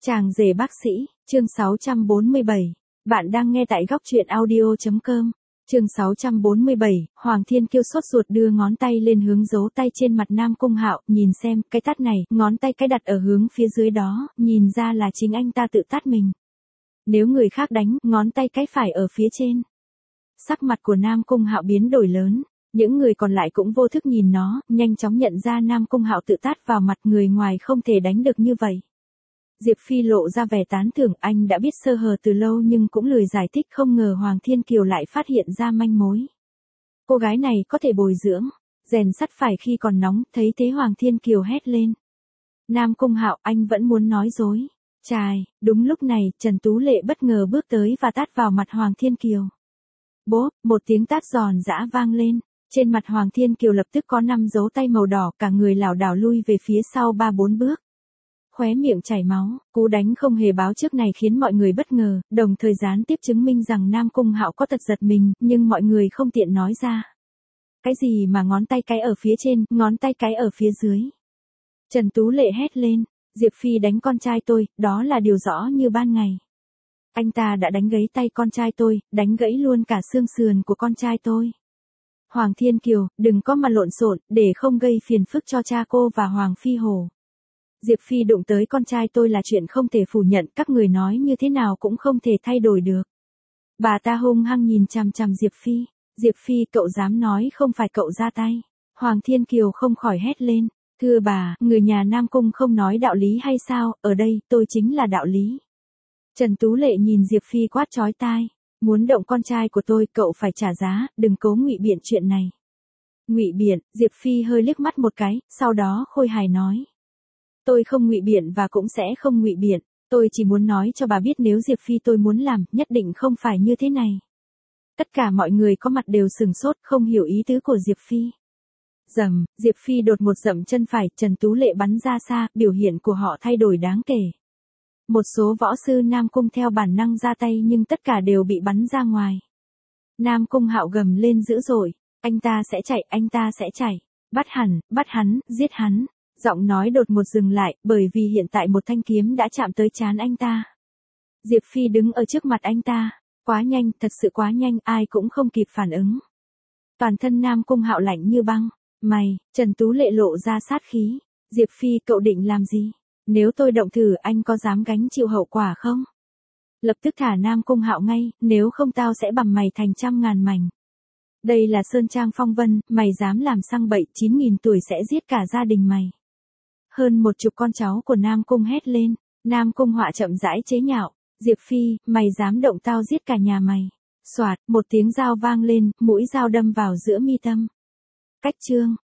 Chàng rể bác sĩ, chương 647. Bạn đang nghe tại góc truyện audio.com. Chương 647, Hoàng Thiên Kiêu sốt ruột đưa ngón tay lên hướng dấu tay trên mặt Nam Cung Hạo, nhìn xem, cái tát này, ngón tay cái đặt ở hướng phía dưới đó, nhìn ra là chính anh ta tự tát mình. Nếu người khác đánh, ngón tay cái phải ở phía trên. Sắc mặt của Nam Cung Hạo biến đổi lớn, những người còn lại cũng vô thức nhìn nó, nhanh chóng nhận ra Nam Cung Hạo tự tát vào mặt người ngoài không thể đánh được như vậy. Diệp Phi lộ ra vẻ tán thưởng, anh đã biết sơ hở từ lâu nhưng cũng lười giải thích, không ngờ Hoàng Thiên Kiều lại phát hiện ra manh mối. Cô gái này có thể bồi dưỡng, rèn sắt phải khi còn nóng, thấy thế Hoàng Thiên Kiều hét lên. Nam Cung Hạo, anh vẫn muốn nói dối. Chài, đúng lúc này, Trần Tú Lệ bất ngờ bước tới và tát vào mặt Hoàng Thiên Kiều. Bốp, một tiếng tát giòn giã vang lên, trên mặt Hoàng Thiên Kiều lập tức có 5 dấu tay màu đỏ, cả người lảo đảo lui về phía sau 3-4 bước. Khóe miệng chảy máu, cú đánh không hề báo trước này khiến mọi người bất ngờ, đồng thời gián tiếp chứng minh rằng Nam Cung Hạo có tật giật mình, nhưng mọi người không tiện nói ra. Cái gì mà ngón tay cái ở phía trên, ngón tay cái ở phía dưới? Trần Tú Lệ hét lên, Diệp Phi đánh con trai tôi, đó là điều rõ như ban ngày. Anh ta đã đánh gãy tay con trai tôi, đánh gãy luôn cả xương sườn của con trai tôi. Hoàng Thiên Kiều, đừng có mà lộn xộn, để không gây phiền phức cho cha cô và Hoàng Phi Hổ. Diệp Phi đụng tới con trai tôi là chuyện không thể phủ nhận, các người nói như thế nào cũng không thể thay đổi được. Bà ta hung hăng nhìn chằm chằm Diệp Phi. Diệp Phi, cậu dám nói không phải cậu ra tay. Hoàng Thiên Kiều không khỏi hét lên. Thưa bà, người nhà Nam Cung không nói đạo lý hay sao, ở đây, tôi chính là đạo lý. Trần Tú Lệ nhìn Diệp Phi quát chói tai. Muốn động con trai của tôi, cậu phải trả giá, đừng cố ngụy biện chuyện này. Ngụy biện, Diệp Phi hơi liếc mắt một cái, sau đó khôi hài nói. Tôi không ngụy biện và cũng sẽ không ngụy biện, tôi chỉ muốn nói cho bà biết nếu Diệp Phi tôi muốn làm, nhất định không phải như thế này. Tất cả mọi người có mặt đều sừng sốt, không hiểu ý tứ của Diệp Phi. Rầm, Diệp Phi đột một dậm chân phải, Trần Tú Lệ bắn ra xa, biểu hiện của họ thay đổi đáng kể. Một số võ sư Nam Cung theo bản năng ra tay nhưng tất cả đều bị bắn ra ngoài. Nam Cung Hạo gầm lên dữ dội, anh ta sẽ chạy, anh ta sẽ chạy. Bắt hắn, giết hắn. Giọng nói đột một dừng lại, bởi vì hiện tại một thanh kiếm đã chạm tới trán anh ta. Diệp Phi đứng ở trước mặt anh ta. Quá nhanh, thật sự quá nhanh, ai cũng không kịp phản ứng. Toàn thân Nam Cung Hạo lạnh như băng. Mày, Trần Tú Lệ lộ ra sát khí. Diệp Phi, cậu định làm gì? Nếu tôi động thử, anh có dám gánh chịu hậu quả không? Lập tức thả Nam Cung Hạo ngay, nếu không tao sẽ bằm mày thành 100.000 mảnh. Đây là Sơn Trang Phong Vân, mày dám làm sang bậy, 9.000 tuổi sẽ giết cả gia đình mày. Hơn 10 con cháu của Nam Cung hét lên, Nam Cung Họa chậm rãi chế nhạo, Diệp Phi, mày dám động tao giết cả nhà mày. Soạt, một tiếng dao vang lên, mũi dao đâm vào giữa mi tâm. Cách chương.